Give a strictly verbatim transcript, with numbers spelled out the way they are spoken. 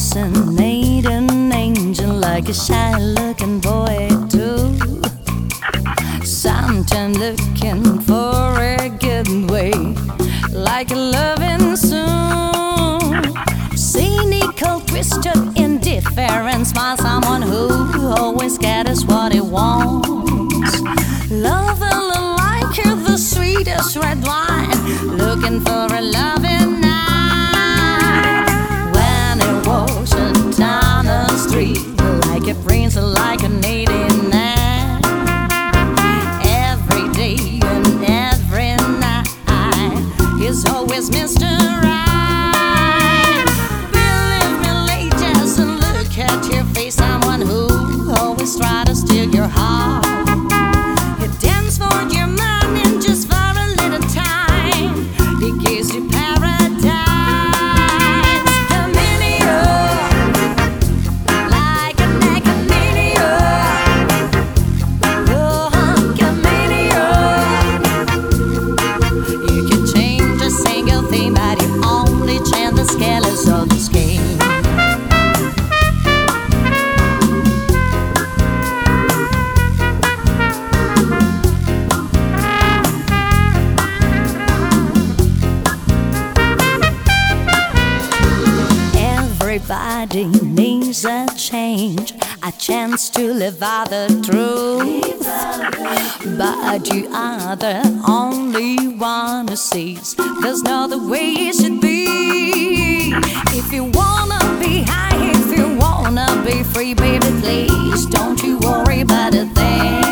impersonate an angel like a shy looking boy too. Sometimes looking for a getaway, like a loving soon. Cynical, twisted, indifferent smile, someone who always gets what he wants. Love a little like her, the sweetest red wine, looking for a loving night. When it walks down the street, like a prince or like an eighty-nine, every day and every night, he's always Mister Right. Believe me, ladies, and look at your face, someone who always tries to steal your heart. You dance for your money just for a little time, he gives you paradise. Chameleon, like a chameleon. Oh, chameleon. You can change a single thing, but you only change the scales of the scheme. Everybody needs a change, a chance to live out the truth. But you are the only one who sees there's no other way it should be. If you wanna be high, if you wanna be free, baby, please don't you worry about a thing.